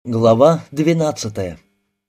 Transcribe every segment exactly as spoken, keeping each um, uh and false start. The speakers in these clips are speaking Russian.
Глава двенадцатая.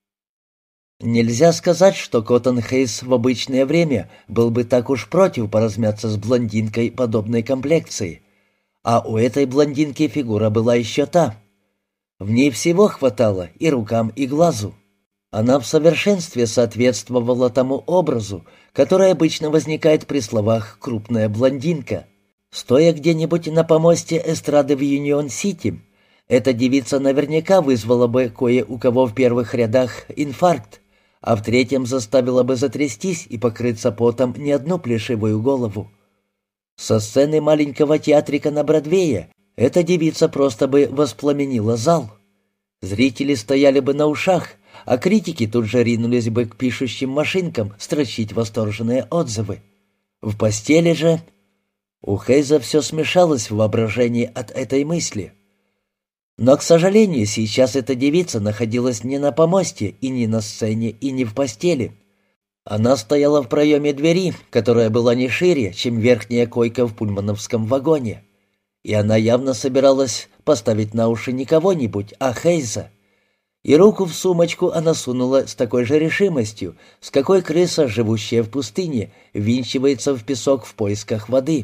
Нельзя сказать, что Коттон Хейс в обычное время был бы так уж против поразмяться с блондинкой подобной комплекции. А у этой блондинки фигура была еще та. В ней всего хватало и рукам, и глазу. Она в совершенстве соответствовала тому образу, который обычно возникает при словах «крупная блондинка». Стоя где-нибудь на помосте эстрады в Юнион-Сити, эта девица наверняка вызвала бы кое у кого в первых рядах инфаркт, а в третьем заставила бы затрястись и покрыться потом не одну плешивую голову. Со сцены маленького театрика на Бродвее эта девица просто бы воспламенила зал. Зрители стояли бы на ушах, а критики тут же ринулись бы к пишущим машинкам строчить восторженные отзывы. В постели же... У Хейза все смешалось в воображении от этой мысли. Но, к сожалению, сейчас эта девица находилась не на помосте, и не на сцене, и не в постели. Она стояла в проеме двери, которая была не шире, чем верхняя койка в пульмановском вагоне. И она явно собиралась поставить на уши не кого-нибудь, а Хейза. И руку в сумочку она сунула с такой же решимостью, с какой крыса, живущая в пустыне, ввинчивается в песок в поисках воды.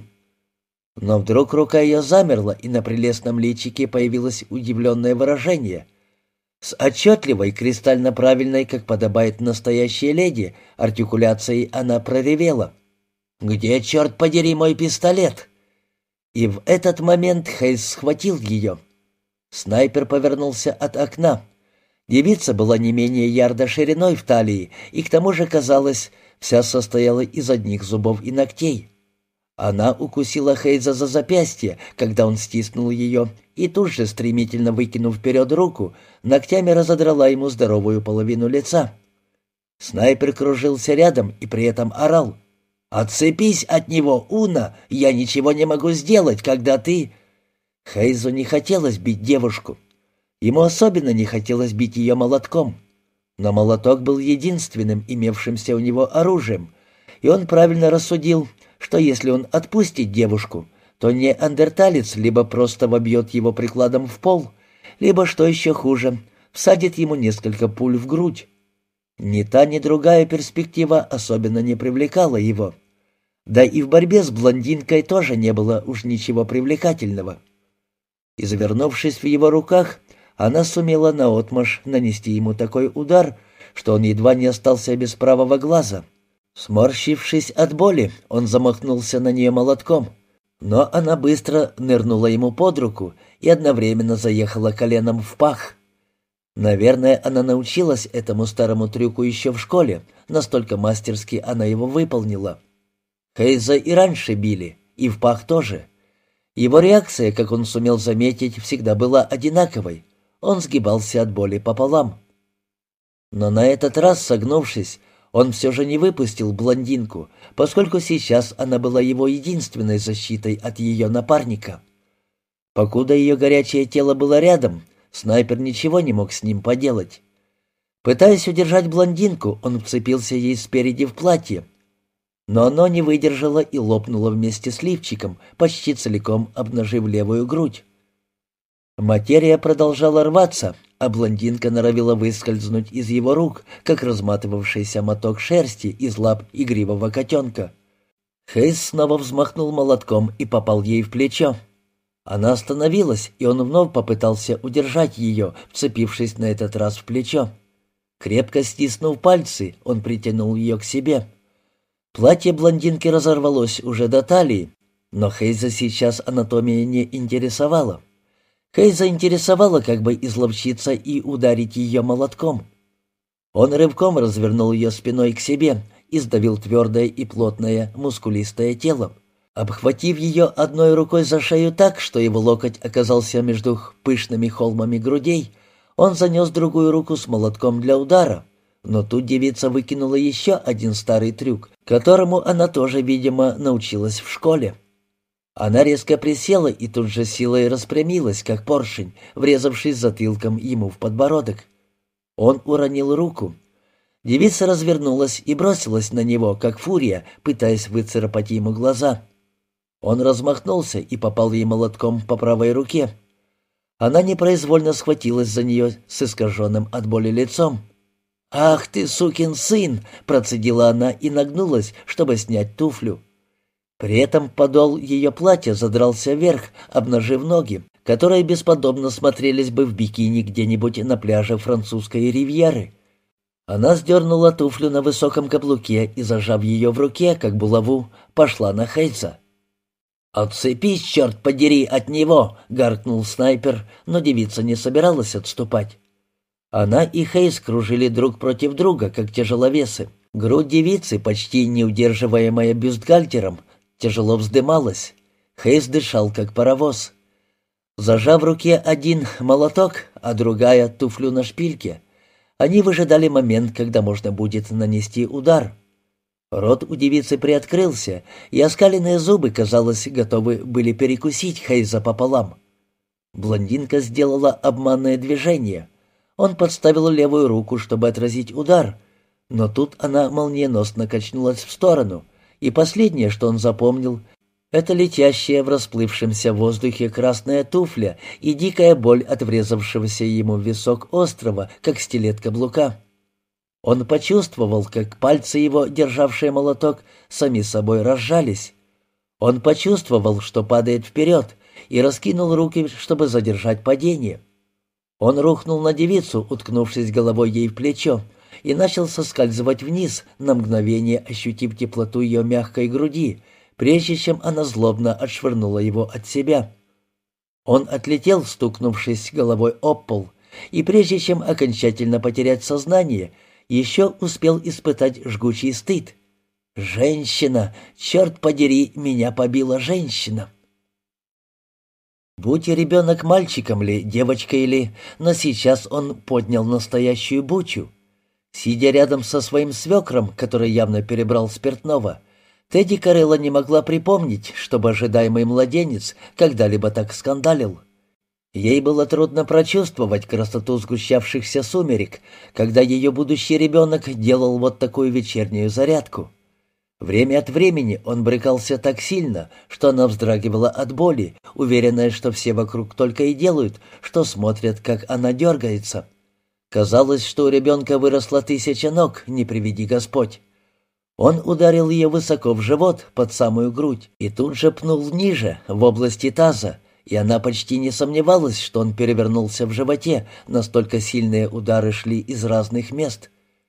Но вдруг рука ее замерла, и на прелестном личике появилось удивленное выражение. С отчетливой, кристально правильной, как подобает настоящей леди, артикуляцией она проревела: «Где, черт подери, мой пистолет?» И в этот момент Хейс схватил ее. Снайпер повернулся от окна. Девица была не менее ярда шириной в талии, и к тому же, казалось, вся состояла из одних зубов и ногтей. Она укусила Хейза за запястье, когда он стиснул ее, и тут же, стремительно выкинув вперед руку, ногтями разодрала ему здоровую половину лица. Снайпер кружился рядом и при этом орал: «Отцепись от него, Уна! Я ничего не могу сделать, когда ты...» Хейзу не хотелось бить девушку. Ему особенно не хотелось бить ее молотком. Но молоток был единственным имевшимся у него оружием, и он правильно рассудил, что если он отпустит девушку, то неандерталец либо просто вобьет его прикладом в пол, либо, что еще хуже, всадит ему несколько пуль в грудь. Ни та, ни другая перспектива особенно не привлекала его. Да и в борьбе с блондинкой тоже не было уж ничего привлекательного. Извернувшись в его руках, она сумела наотмашь нанести ему такой удар, что он едва не остался без правого глаза. Сморщившись от боли, он замахнулся на нее молотком, но она быстро нырнула ему под руку и одновременно заехала коленом в пах. Наверное, она научилась этому старому трюку еще в школе, настолько мастерски она его выполнила. Хейза и раньше били, и в пах тоже. Его реакция, как он сумел заметить, всегда была одинаковой. Он сгибался от боли пополам. Но на этот раз, согнувшись, он все же не выпустил блондинку, поскольку сейчас она была его единственной защитой от ее напарника. Покуда ее горячее тело было рядом, снайпер ничего не мог с ним поделать. Пытаясь удержать блондинку, он вцепился ей спереди в платье, но оно не выдержало и лопнуло вместе с лифчиком, почти целиком обнажив левую грудь. Материя продолжала рваться, а блондинка норовила выскользнуть из его рук, как разматывавшийся моток шерсти из лап игривого котенка. Хейс снова взмахнул молотком и попал ей в плечо. Она остановилась, и он вновь попытался удержать ее, вцепившись на этот раз в плечо. Крепко стиснув пальцы, он притянул ее к себе. Платье блондинки разорвалось уже до талии, но Хейза сейчас анатомия не интересовала. Хейза интересовало, как бы изловчиться и ударить ее молотком. Он рывком развернул ее спиной к себе и сдавил твердое и плотное мускулистое тело. Обхватив ее одной рукой за шею так, что его локоть оказался между пышными холмами грудей, он занес другую руку с молотком для удара. Но тут девица выкинула еще один старый трюк, которому она тоже, видимо, научилась в школе. Она резко присела и тут же силой распрямилась, как поршень, врезавшись затылком ему в подбородок. Он уронил руку. Девица развернулась и бросилась на него, как фурия, пытаясь выцарапать ему глаза. Он размахнулся и попал ей молотком по правой руке. Она непроизвольно схватилась за нее с искаженным от боли лицом. «Ах ты, сукин сын!» — процедила она и нагнулась, чтобы снять туфлю. При этом подол ее платья задрался вверх, обнажив ноги, которые бесподобно смотрелись бы в бикини где-нибудь на пляже французской ривьеры. Она сдернула туфлю на высоком каблуке и, зажав ее в руке, как булаву, пошла на Хейза. «Отцепись, черт подери, от него!» — гаркнул снайпер, но девица не собиралась отступать. Она и Хейз кружили друг против друга, как тяжеловесы. Грудь девицы, почти не удерживаемая бюстгальтером, тяжело вздымалась. Хейз дышал, как паровоз. Зажав в руке один молоток, а другая — туфлю на шпильке, они выжидали момент, когда можно будет нанести удар. Рот у девицы приоткрылся, и оскаленные зубы, казалось, готовы были перекусить Хейза пополам. Блондинка сделала обманное движение. Он подставил левую руку, чтобы отразить удар, но тут она молниеносно качнулась в сторону, и последнее, что он запомнил, это летящая в расплывшемся воздухе красная туфля и дикая боль от врезавшегося ему в висок острого, как стилет каблука. Он почувствовал, как пальцы его, державшие молоток, сами собой разжались. Он почувствовал, что падает вперед, и раскинул руки, чтобы задержать падение. Он рухнул на девицу, уткнувшись головой ей в плечо, и начал соскальзывать вниз, на мгновение ощутив теплоту ее мягкой груди, прежде чем она злобно отшвырнула его от себя. Он отлетел, стукнувшись головой об пол, и прежде чем окончательно потерять сознание, еще успел испытать жгучий стыд. «Женщина! Черт подери, меня побила женщина!» Будь ребенок мальчиком ли, девочкой ли, но сейчас он поднял настоящую бучу. Сидя рядом со своим свекром, который явно перебрал спиртного, Тедди Карелла не могла припомнить, чтобы ожидаемый младенец когда-либо так скандалил. Ей было трудно прочувствовать красоту сгущавшихся сумерек, когда ее будущий ребенок делал вот такую вечернюю зарядку. Время от времени он брыкался так сильно, что она вздрагивала от боли, уверенная, что все вокруг только и делают, что смотрят, как она дергается. Казалось, что у ребенка выросла тысяча ног, не приведи Господь. Он ударил ее высоко в живот, под самую грудь, и тут же пнул ниже, в области таза, и она почти не сомневалась, что он перевернулся в животе, настолько сильные удары шли из разных мест.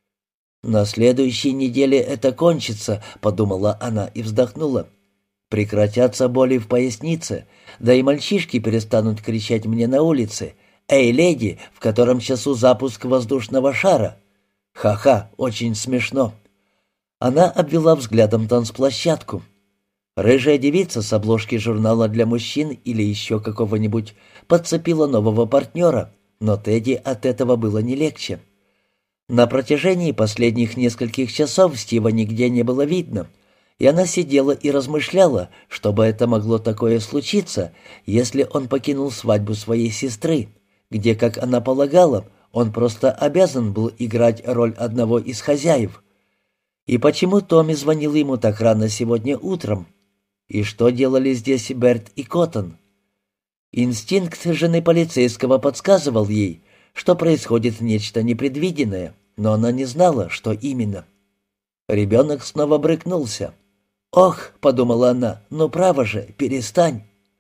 «На следующей неделе это кончится», — подумала она и вздохнула. «Прекратятся боли в пояснице, да и мальчишки перестанут кричать мне на улице: «Эй, леди, в котором часу запуск воздушного шара?» Ха-ха, очень смешно». Она обвела взглядом танцплощадку. Рыжая девица с обложки журнала для мужчин или еще какого-нибудь подцепила нового партнера, но Тедди от этого было не легче. На протяжении последних нескольких часов Стива нигде не было видно, и она сидела и размышляла, что бы это могло такое случиться, если он покинул свадьбу своей сестры, где, как она полагала, он просто обязан был играть роль одного из хозяев. И почему Томми звонил ему так рано сегодня утром? И что делали здесь Берт и Коттон? Инстинкт жены полицейского подсказывал ей, что происходит нечто непредвиденное, но она не знала, что именно. Ребенок снова брыкнулся. «Ох», — подумала она, — «ну право же, перестань».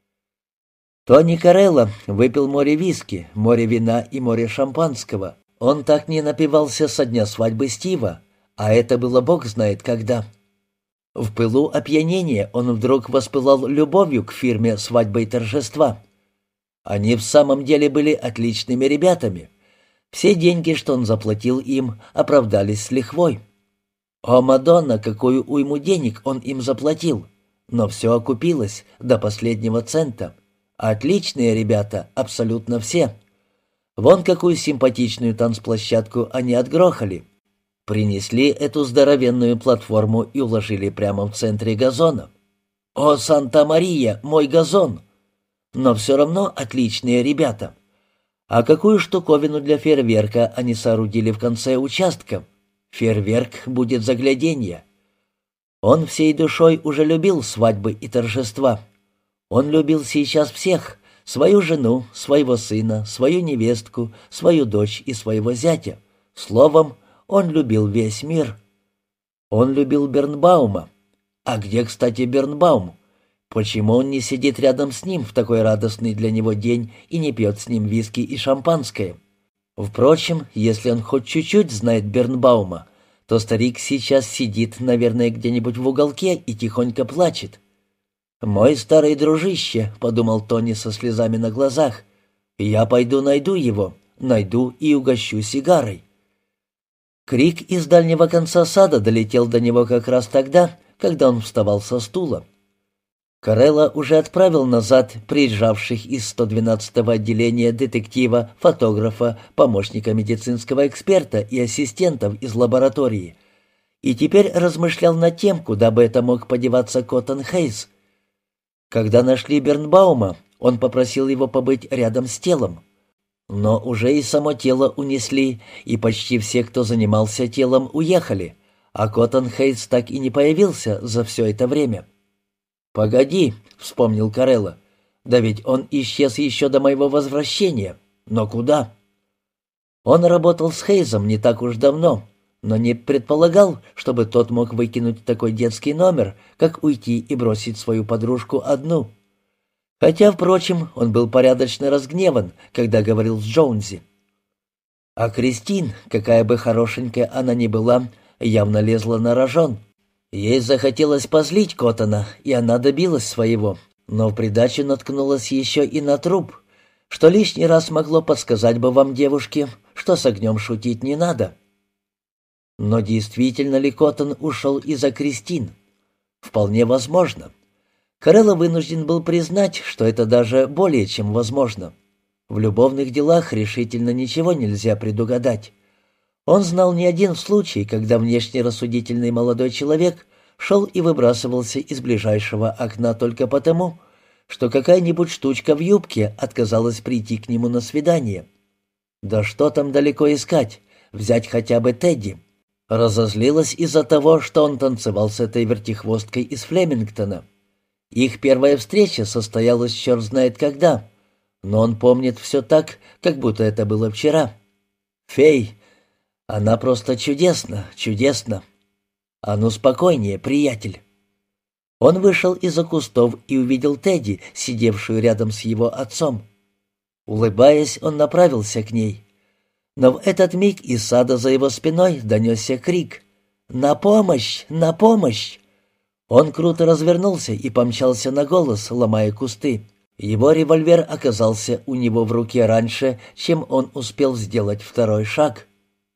Тони Карелла выпил море виски, море вина и море шампанского. Он так не напивался со дня свадьбы Стива, а это было бог знает когда. В пылу опьянения он вдруг воспылал любовью к фирме «Свадьба и торжества». Они в самом деле были отличными ребятами. Все деньги, что он заплатил им, оправдались с лихвой. О, Мадонна, какую уйму денег он им заплатил! Но все окупилось до последнего цента. Отличные ребята, абсолютно все. Вон какую симпатичную танцплощадку они отгрохали. Принесли эту здоровенную платформу и уложили прямо в центре газона. «О, Санта-Мария, мой газон!» Но все равно отличные ребята. А какую штуковину для фейерверка они соорудили в конце участка? Фейерверк будет загляденье. Он всей душой уже любил свадьбы и торжества. Он любил сейчас всех, Свою жену, своего сына, свою невестку, свою дочь и своего зятя. Словом, он любил весь мир. Он любил Бернбаума. А где, кстати, Бернбаум? Почему он не сидит рядом с ним в такой радостный для него день и не пьет с ним виски и шампанское? Впрочем, если он хоть чуть-чуть знает Бернбаума, то старик сейчас сидит, наверное, где-нибудь в уголке и тихонько плачет. «Мой старый дружище», — подумал Тони со слезами на глазах, — «я пойду найду его, найду и угощу сигарой». Крик из дальнего конца сада долетел до него как раз тогда, когда он вставал со стула. Карелла уже отправил назад приезжавших из сто двенадцатого отделения детектива, фотографа, помощника медицинского эксперта и ассистентов из лаборатории, и теперь размышлял над тем, куда бы это мог подеваться Коттон Хейс. Когда нашли Бернбаума, он попросил его побыть рядом с телом. Но уже и само тело унесли, и почти все, кто занимался телом, уехали, а Коттон Хейс так и не появился за все это время. «Погоди», — вспомнил Карелла, — «да ведь он исчез еще до моего возвращения. Но куда?» Он работал с Хейзом не так уж давно, но не предполагал, чтобы тот мог выкинуть такой детский номер, как уйти и бросить свою подружку одну. Хотя, впрочем, он был порядочно разгневан, когда говорил с Джонси. А Кристин, какая бы хорошенькая она ни была, явно лезла на рожон. Ей захотелось позлить Коттона, и она добилась своего, но в придачу наткнулась еще и на труп, что лишний раз могло подсказать бы вам, девушки, что с огнем шутить не надо. Но действительно ли Коттон ушел из-за Кристин? Вполне возможно. Карелла вынужден был признать, что это даже более чем возможно. В любовных делах решительно ничего нельзя предугадать. Он знал не один случай, когда внешне рассудительный молодой человек шел и выбрасывался из ближайшего окна только потому, что какая-нибудь штучка в юбке отказалась прийти к нему на свидание. Да что там далеко искать, взять хотя бы Тедди. Разозлилась из-за того, что он танцевал с этой вертихвосткой из Флемингтона. Их первая встреча состоялась черт знает когда, но он помнит все так, как будто это было вчера. Фей, она просто чудесна, чудесна. А ну спокойнее, приятель. Он вышел из-за кустов и увидел Тедди, сидевшую рядом с его отцом. Улыбаясь, он направился к ней. Но в этот миг из сада за его спиной донесся крик: «На помощь! На помощь!» Он круто развернулся и помчался на голос, ломая кусты. Его револьвер оказался у него в руке раньше, чем он успел сделать второй шаг.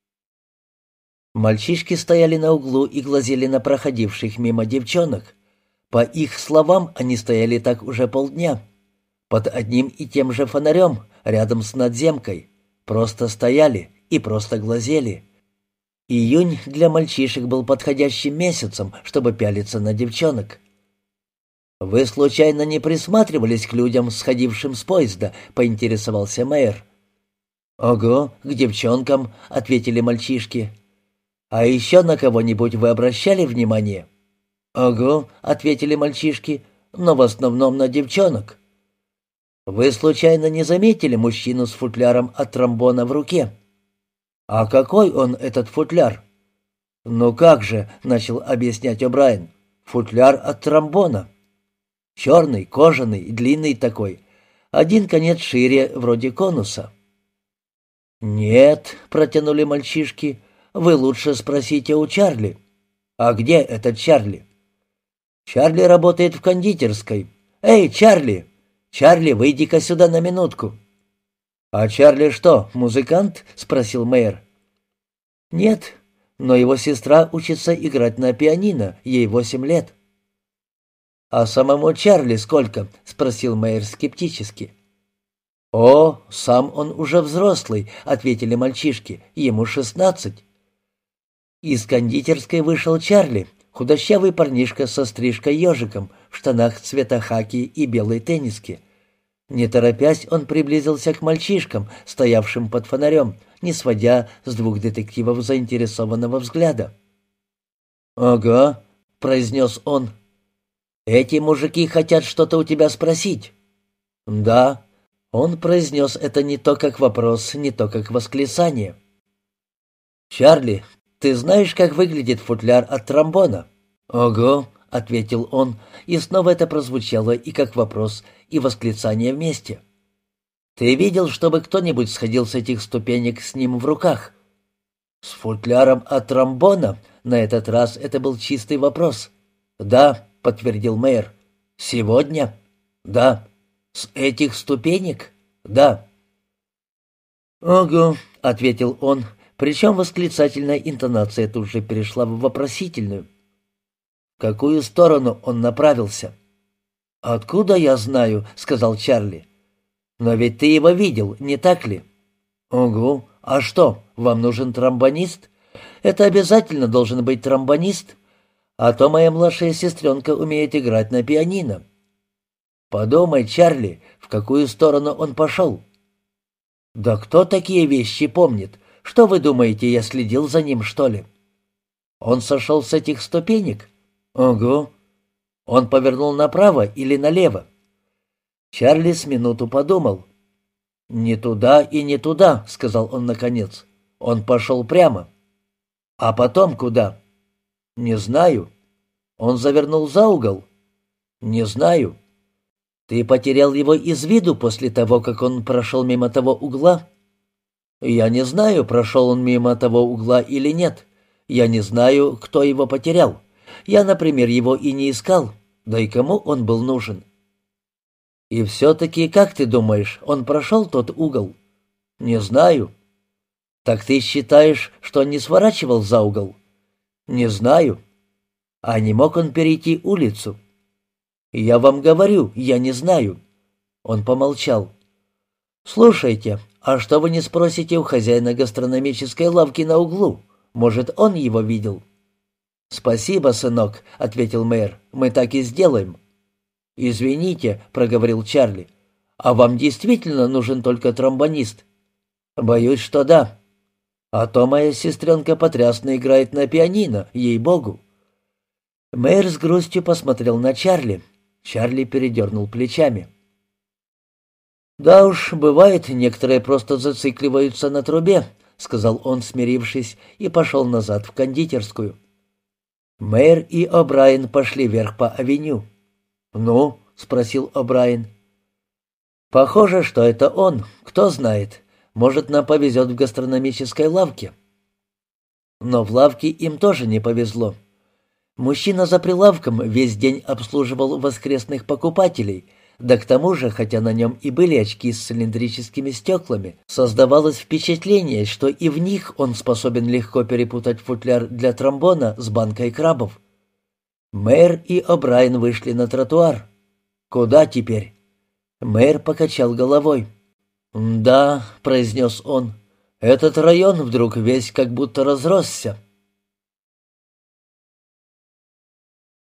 Мальчишки стояли на углу и глазели на проходивших мимо девчонок. По их словам, они стояли так уже полдня. Под одним и тем же фонарем, рядом с надземкой. Просто стояли и просто глазели. Июнь для мальчишек был подходящим месяцем, чтобы пялиться на девчонок. «Вы случайно не присматривались к людям, сходившим с поезда?» — поинтересовался мэр. «Ого, к девчонкам», — ответили мальчишки. «А еще на кого-нибудь вы обращали внимание?» «Ого», — ответили мальчишки, — «но в основном на девчонок». «Вы случайно не заметили мужчину с футляром от тромбона в руке?» «А какой он, этот футляр?» «Ну как же», — начал объяснять О'Брайен, — «футляр от тромбона. Черный, кожаный, длинный такой. Один конец шире, вроде конуса». «Нет», — протянули мальчишки, — «вы лучше спросите у Чарли». «А где этот Чарли?» «Чарли работает в кондитерской. Эй, Чарли! Чарли, выйди-ка сюда на минутку». «А Чарли что, музыкант?» — спросил мэр. «Нет, но его сестра учится играть на пианино, ей восемь лет». «А самому Чарли сколько?» — спросил мэр скептически. «О, сам он уже взрослый», — ответили мальчишки, — «ему шестнадцать». Из кондитерской вышел Чарли, худощавый парнишка со стрижкой-ежиком, в штанах цвета хаки и белой тенниске. Не торопясь, он приблизился к мальчишкам, стоявшим под фонарем, не сводя с двух детективов заинтересованного взгляда. «Ага», — произнес он, — «эти мужики хотят что-то у тебя спросить». «Да, Он произнес это не то как вопрос, не то как восклицание. «Чарли, ты знаешь, как выглядит футляр от тромбона?» «Ого», — ответил он, и снова это прозвучало и как вопрос, и восклицание вместе. «Ты видел, чтобы кто-нибудь сходил с этих ступенек с ним в руках?» «С футляром от тромбона?» На этот раз это был чистый вопрос. «Да», — подтвердил мэр. «Сегодня?» «Да». «С этих ступенек?» «Да». «Ого», — ответил он, причем восклицательная интонация тут же перешла в вопросительную. «В какую сторону он направился?» «Откуда я знаю?» — сказал Чарли. «Но ведь ты его видел, не так ли?» «Угу. А что, вам нужен тромбонист? Это обязательно должен быть тромбонист. А то моя младшая сестренка умеет играть на пианино». «Подумай, Чарли, в какую сторону он пошел?» «Да кто такие вещи помнит? Что вы думаете, я следил за ним, что ли?» «Он сошел с этих ступенек?» «Угу. Он повернул направо или налево?» Чарли с минуту подумал. «Не туда и не туда», — сказал он наконец. «Он пошел прямо». «А потом куда?» «Не знаю». «Он завернул за угол?» «Не знаю». «Ты потерял его из виду после того, как он прошел мимо того угла?» «Я не знаю, прошел он мимо того угла или нет. Я не знаю, кто его потерял. Я, например, его и не искал. Да и кому он был нужен?» «И все-таки, как ты думаешь, он прошел тот угол?» «Не знаю». «Так ты считаешь, что он не сворачивал за угол?» «Не знаю». «А не мог он перейти улицу?» «Я вам говорю, я не знаю». Он помолчал. «Слушайте, а что вы не спросите у хозяина гастрономической лавки на углу? Может, он его видел?» «Спасибо, сынок», — ответил мэр, — «мы так и сделаем». «Извините», — проговорил Чарли, — «а вам действительно нужен только тромбонист?» «Боюсь, что да. А то моя сестренка потрясно играет на пианино, ей-богу». Мэр с грустью посмотрел на Чарли. Чарли передернул плечами. «Да уж, бывает, некоторые просто зацикливаются на трубе», — сказал он, смирившись, и пошел назад в кондитерскую. Мэр и О'Брайен пошли вверх по авеню. «Ну?» — спросил О'Брайен. «Похоже, что это он. Кто знает. Может, нам повезет в гастрономической лавке». Но в лавке им тоже не повезло. Мужчина за прилавком весь день обслуживал воскресных покупателей, да к тому же, хотя на нем и были очки с цилиндрическими стеклами, создавалось впечатление, что и в них он способен легко перепутать футляр для тромбона с банкой крабов. Мэр и О'Брайен вышли на тротуар. «Куда теперь?» Мэр покачал головой. «Да», — произнес он, — «этот район вдруг весь как будто разросся».